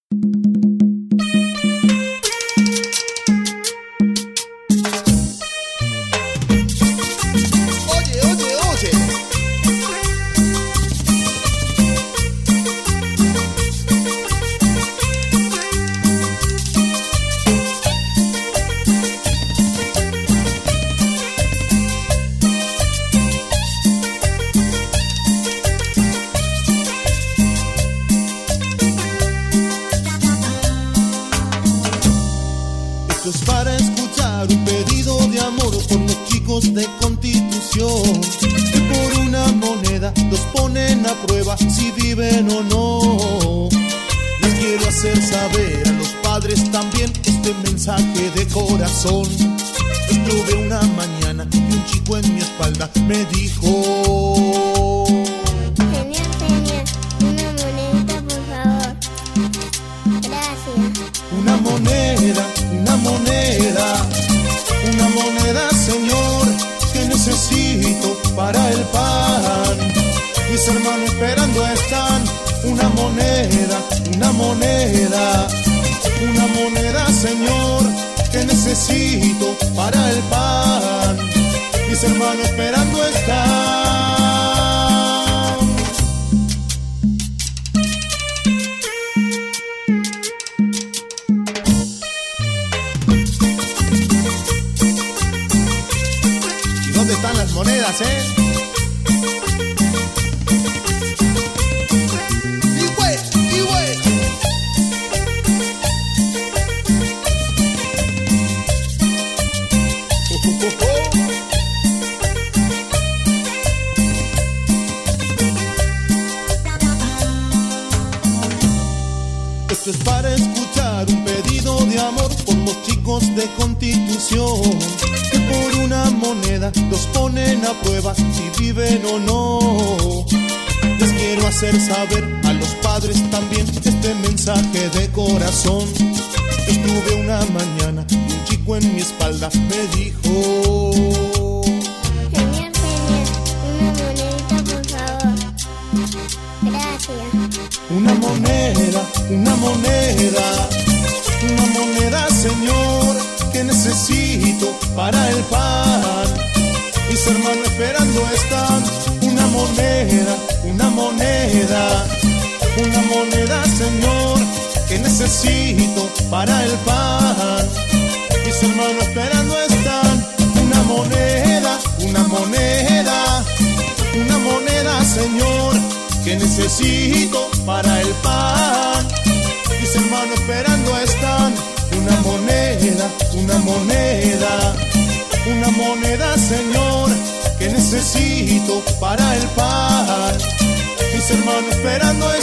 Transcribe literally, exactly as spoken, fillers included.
Esto es para escuchar un pedido de amor por los chicos de Constitución, que por una moneda los ponen a prueba si viven o no. Les quiero hacer saber a los padres también este mensaje de corazón. Estuve una mañana y un chico en mi espalda me dijo: Señor, señor, una monedita por favor. Gracias. Una moneda, una moneda, una moneda, señor, que necesito para el pan. Mis hermanos esperando están. Una moneda, una moneda, una moneda, señor, que necesito para el pan. Mis hermanos esperando están. ¿Y dónde están las monedas, eh? Esto es para escuchar un pedido de amor por los chicos de Constitución, que por una moneda los ponen a prueba si viven o no. Les quiero hacer saber a los padres también este mensaje de corazón. Estuve una mañana y un chico en mi espalda me dijo: Señor, señor, una monedita por favor. Gracias. Una moneda, una moneda, una moneda, señor, que necesito para el pan. Mis hermanos esperando están. Una moneda, una moneda, una moneda, señor, que necesito para el pan. Mis hermanos esperando están. Una moneda, una moneda, una moneda, señor, que necesito para el pan. Mis hermanos esperando están. Una moneda, una moneda, una moneda, señor, que necesito para el pan. Mis hermanos esperando están.